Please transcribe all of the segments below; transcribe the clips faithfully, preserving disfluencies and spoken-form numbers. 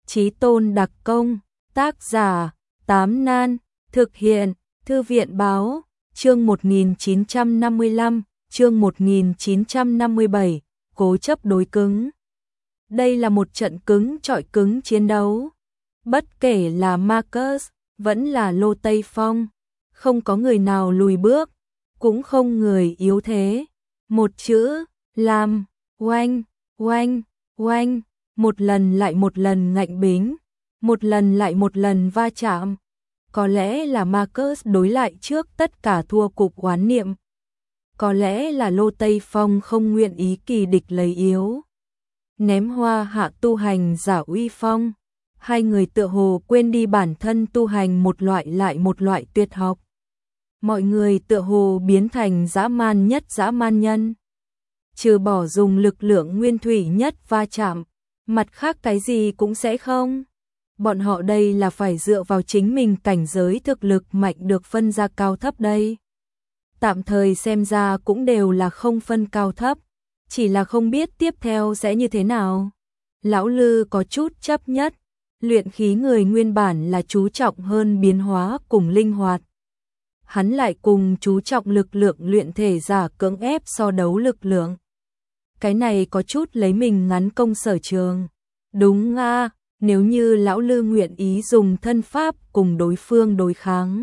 Chí Tôn đặc công, tác giả, Tám Nan, thực hiện, Thư viện báo, chương một nghìn chín trăm năm mươi lăm, chương một nghìn chín trăm năm mươi bảy, cố chấp đối cứng. Đây là một trận cứng chọi cứng chiến đấu. Bất kể là Marcus, vẫn là Lô Tây Phong, không có người nào lùi bước, cũng không người yếu thế. Một chữ, làm, oanh, oanh, oanh, một lần lại một lần ngạnh bính, một lần lại một lần va chạm. Có lẽ là Marcus đối lại trước tất cả thua cục oán niệm. Có lẽ là Lô Tây Phong không nguyện ý kỳ địch lấy yếu. Ném hoa hạ tu hành giả uy phong. Hai người tựa hồ quên đi bản thân tu hành một loại lại một loại tuyệt học. Mọi người tựa hồ biến thành dã man nhất dã man nhân. Trừ bỏ dùng lực lượng nguyên thủy nhất va chạm, mặt khác cái gì cũng sẽ không. Bọn họ đây là phải dựa vào chính mình cảnh giới thực lực mạnh được phân ra cao thấp đây. Tạm thời xem ra cũng đều là không phân cao thấp, chỉ là không biết tiếp theo sẽ như thế nào. Lão Lư có chút chấp nhất, luyện khí người nguyên bản là chú trọng hơn biến hóa cùng linh hoạt. Hắn lại cùng chú trọng lực lượng luyện thể giả cưỡng ép so đấu lực lượng. Cái này có chút lấy mình ngắn công sở trường. Đúng a, nếu như lão Lư nguyện ý dùng thân pháp cùng đối phương đối kháng,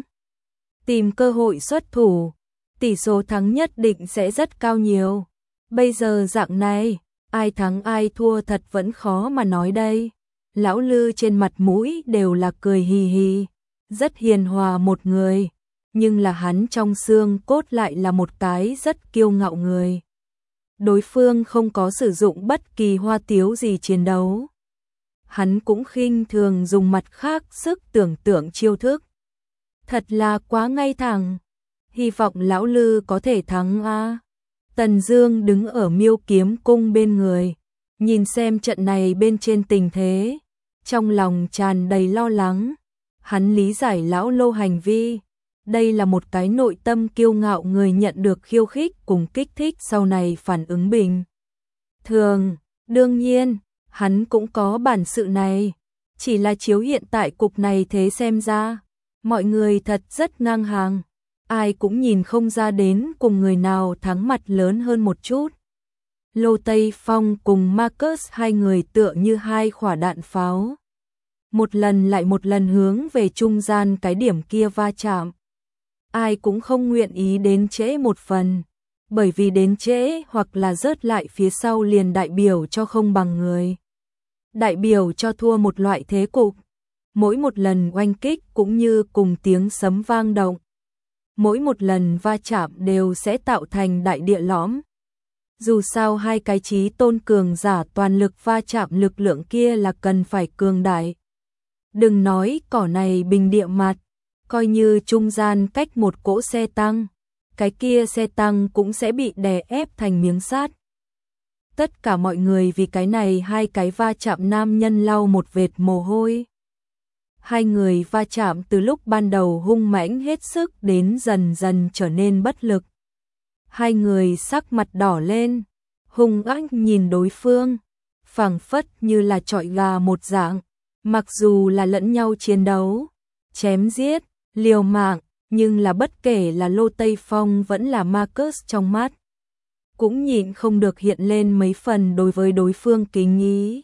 tìm cơ hội xuất thủ, tỷ số thắng nhất định sẽ rất cao nhiều. Bây giờ dạng này, ai thắng ai thua thật vẫn khó mà nói đây. Lão Lư trên mặt mũi đều là cười hì hì, rất hiền hòa một người, nhưng là hắn trong xương cốt lại là một cái rất kiêu ngạo người. Đối phương không có sử dụng bất kỳ hoa tiếu gì chiến đấu. Hắn cũng khinh thường dùng mặt khác sức tưởng tượng chiêu thức. Thật là quá ngay thẳng. Hy vọng lão Lư có thể thắng a. Tần Dương đứng ở Miêu Kiếm Cung bên người, nhìn xem trận này bên trên tình thế, trong lòng tràn đầy lo lắng. Hắn lý giải lão Lô hành vi, đây là một cái nội tâm kiêu ngạo người nhận được khiêu khích cùng kích thích sau này phản ứng bình thường. Đương nhiên, hắn cũng có bản sự này, chỉ là chiếu hiện tại cục này thế xem ra, mọi người thật rất ngang hàng, ai cũng nhìn không ra đến cùng người nào thắng mặt lớn hơn một chút. Lô Tây Phong cùng Marcus hai người tựa như hai quả đạn pháo, một lần lại một lần hướng về trung gian cái điểm kia va chạm. Ai cũng không nguyện ý đến trễ một phần, bởi vì đến trễ hoặc là rớt lại phía sau liền đại biểu cho không bằng người, đại biểu cho thua một loại thế cục. Mỗi một lần oanh kích cũng như cùng tiếng sấm vang động, mỗi một lần va chạm đều sẽ tạo thành đại địa lõm. Dù sao hai cái chí tôn cường giả toàn lực va chạm lực lượng kia là cần phải cường đại. Đừng nói cỏ này bình địa mặt, coi như trung gian cách một cỗ xe tăng, cái kia xe tăng cũng sẽ bị đè ép thành miếng sắt. Tất cả mọi người vì cái này hai cái va chạm nam nhân lau một vệt mồ hôi. Hai người va chạm từ lúc ban đầu hung mãnh hết sức đến dần dần trở nên bất lực. Hai người sắc mặt đỏ lên, hung ác nhìn đối phương, phảng phất như là chọi gà một dạng. Mặc dù là lẫn nhau chiến đấu, chém giết, liều mạng, nhưng là bất kể là Lô Tây Phong vẫn là Marcus trong mắt, cũng nhịn không được hiện lên mấy phần đối với đối phương kính ý.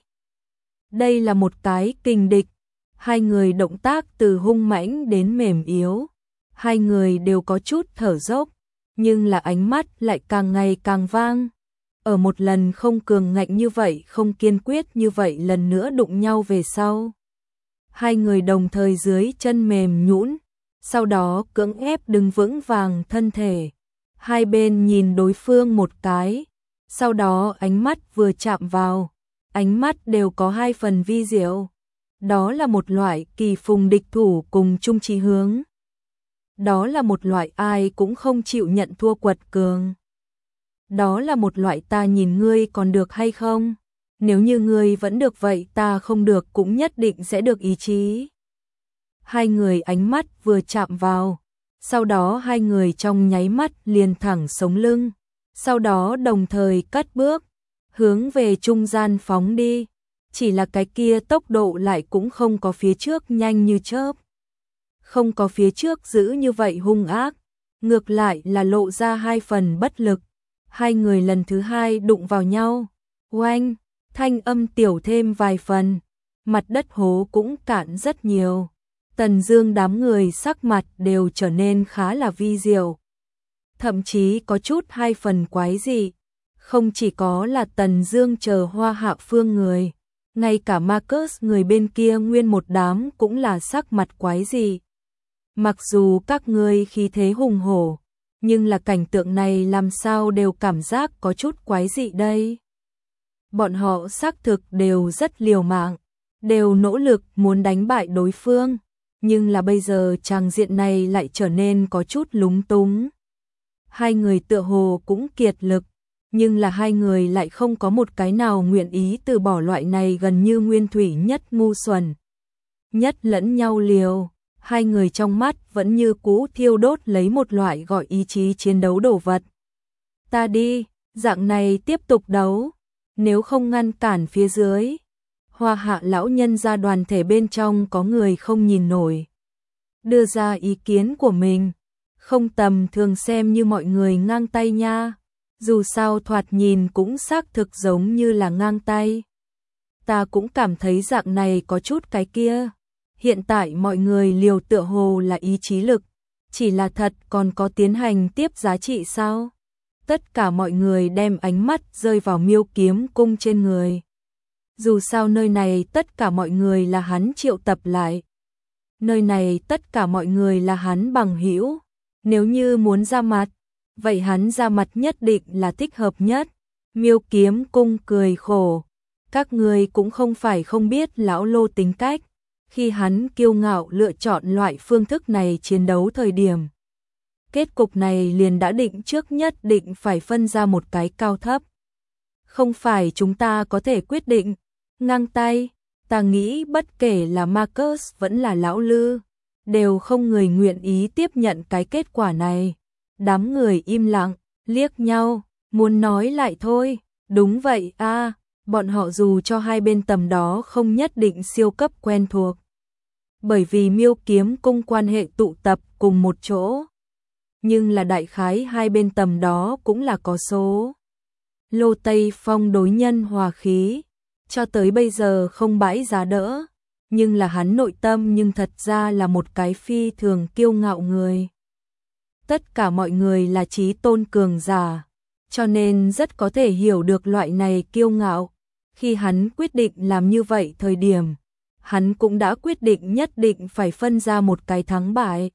Đây là một cái kình địch, hai người động tác từ hung mãnh đến mềm yếu, hai người đều có chút thở dốc, nhưng là ánh mắt lại càng ngày càng vang. Ở một lần không cường ngạnh như vậy, không kiên quyết như vậy lần nữa đụng nhau về sau, hai người đồng thời dưới chân mềm nhũn, sau đó cưỡng ép đứng vững vàng thân thể. Hai bên nhìn đối phương một cái, sau đó ánh mắt vừa chạm vào, ánh mắt đều có hai phần vi diệu. Đó là một loại kỳ phùng địch thủ cùng chung chí hướng. Đó là một loại ai cũng không chịu nhận thua quật cường. Đó là một loại ta nhìn ngươi còn được hay không? Nếu như ngươi vẫn được vậy ta không được cũng nhất định sẽ được ý chí. Hai người ánh mắt vừa chạm vào, sau đó hai người trong nháy mắt liền thẳng sống lưng, sau đó đồng thời cất bước, hướng về trung gian phóng đi. chỉ là cái kia tốc độ lại cũng không có phía trước nhanh như chớp. Không có phía trước giữ như vậy hung ác, ngược lại là lộ ra hai phần bất lực. Hai người lần thứ hai đụng vào nhau, oanh, thanh âm tiểu thêm vài phần, mặt đất hố cũng cạn rất nhiều. Tần Dương đám người sắc mặt đều trở nên khá là vi diệu, thậm chí có chút hai phần quái dị. Không chỉ có là Tần Dương chờ Hoa Hạ Phương người, ngay cả Marcus người bên kia nguyên một đám cũng là sắc mặt quái dị. Mặc dù các ngươi khí thế hùng hổ, nhưng là cảnh tượng này làm sao đều cảm giác có chút quái dị đây. Bọn họ xác thực đều rất liều mạng, đều nỗ lực muốn đánh bại đối phương, nhưng là bây giờ tràng diện này lại trở nên có chút lúng túng. Hai người tựa hồ cũng kiệt lực, nhưng là hai người lại không có một cái nào nguyện ý từ bỏ loại này gần như nguyên thủy nhất ngu xuẩn, nhất lẫn nhau liều. Hai người trong mắt vẫn như cũ thiêu đốt lấy một loại gọi ý chí chiến đấu đồ vật. Ta đi, dạng này tiếp tục đấu, nếu không ngăn cản phía dưới. Hoa Hạ lão nhân gia đoàn thể bên trong có người không nhìn nổi, đưa ra ý kiến của mình, không tầm thường xem như mọi người ngang tay nha, dù sao thoạt nhìn cũng xác thực giống như là ngang tay. Ta cũng cảm thấy dạng này có chút cái kia. Hiện tại mọi người liều tựa hồ là ý chí lực, chỉ là thật còn có tiến hành tiếp giá trị sao? Tất cả mọi người đem ánh mắt rơi vào Miêu Kiếm Cung trên người. Dù sao nơi này tất cả mọi người là hắn triệu tập lại. Nơi này tất cả mọi người là hắn bằng hữu. Nếu như muốn ra mặt, vậy hắn ra mặt nhất định là thích hợp nhất. Miêu Kiếm Cung cười khổ. Các người cũng không phải không biết lão Lô tính cách. Khi hắn kiêu ngạo lựa chọn loại phương thức này chiến đấu thời điểm, kết cục này liền đã định trước, nhất định phải phân ra một cái cao thấp. Không phải chúng ta có thể quyết định, ngang tay, ta nghĩ bất kể là Marcus vẫn là lão Lư, đều không người nguyện ý tiếp nhận cái kết quả này. Đám người im lặng, liếc nhau, muốn nói lại thôi, đúng vậy a. À. Bọn họ dù cho hai bên tầm đó không nhất định siêu cấp quen thuộc. Bởi vì Miêu Kiếm Cung quan hệ tụ tập cùng một chỗ. Nhưng là đại khái hai bên tầm đó cũng là có số. Lô Tây Phong đối nhân hòa khí, cho tới bây giờ không bãi giá đỡ. Nhưng là hắn nội tâm nhưng thật ra là một cái phi thường kiêu ngạo người. Tất cả mọi người là chí tôn cường giả, cho nên rất có thể hiểu được loại này kiêu ngạo. Khi hắn quyết định làm như vậy thời điểm, hắn cũng đã quyết định nhất định phải phân ra một cái thắng bại.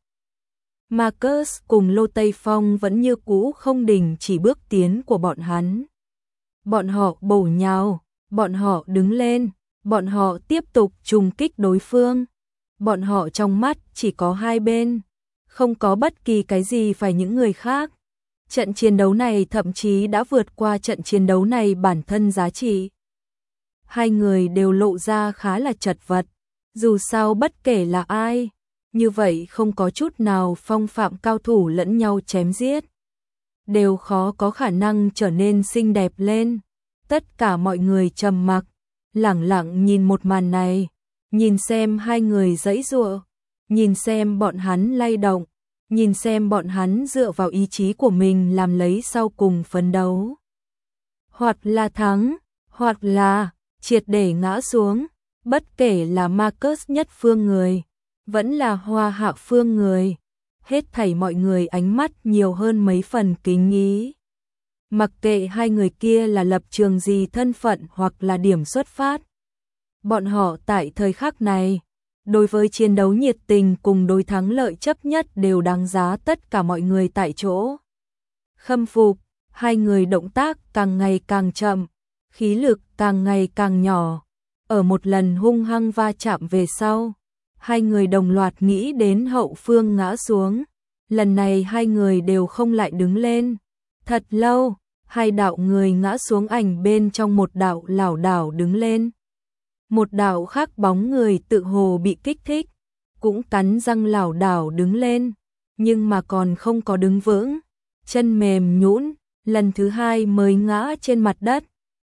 Marcus cùng Lô Tây Phong vẫn như cũ không đình chỉ bước tiến của bọn hắn. Bọn họ bổ nhào, bọn họ đứng lên, bọn họ tiếp tục trùng kích đối phương. Bọn họ trong mắt chỉ có hai bên, không có bất kỳ cái gì phải những người khác. Trận chiến đấu này thậm chí đã vượt qua trận chiến đấu này bản thân giá trị. Hai người đều lộ ra khá là chật vật, dù sao bất kể là ai, như vậy không có chút nào phong phạm cao thủ lẫn nhau chém giết, đều khó có khả năng trở nên xinh đẹp lên. Tất cả mọi người trầm mặc, lẳng lặng nhìn một màn này, nhìn xem hai người giãy giụa, nhìn xem bọn hắn lay động, nhìn xem bọn hắn dựa vào ý chí của mình làm lấy sau cùng phấn đấu. Hoặc là thắng, hoặc là triệt để ngã xuống, bất kể là Marcus nhất phương người, vẫn là Hoa Hạ phương người, hết thảy mọi người ánh mắt nhiều hơn mấy phần kính ý. Mặc kệ hai người kia là lập trường gì, thân phận hoặc là điểm xuất phát, bọn họ tại thời khắc này, đối với chiến đấu nhiệt tình cùng đối thắng lợi chấp nhất đều đáng giá tất cả mọi người tại chỗ khâm phục. Hai người động tác càng ngày càng chậm, khí lực càng ngày càng nhỏ. Ở một lần hung hăng va chạm về sau, hai người đồng loạt nghĩ đến hậu phương ngã xuống. Lần này hai người đều không lại đứng lên. Thật lâu, hai đạo người ngã xuống ảnh bên trong một đạo lảo đảo đứng lên. Một đạo khác bóng người tự hồ bị kích thích, cũng cắn răng lảo đảo đứng lên, nhưng mà còn không có đứng vững, chân mềm nhũn, lần thứ hai mới ngã trên mặt đất.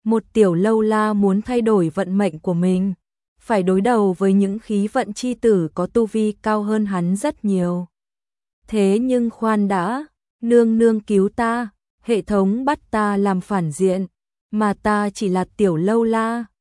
Một tiểu lâu la muốn thay đổi vận mệnh của mình, phải đối đầu với những khí vận chi tử có tu vi cao hơn hắn rất nhiều. Thế nhưng khoan đã, nương nương cứu ta, hệ thống bắt ta làm phản diện, mà ta chỉ là tiểu lâu la,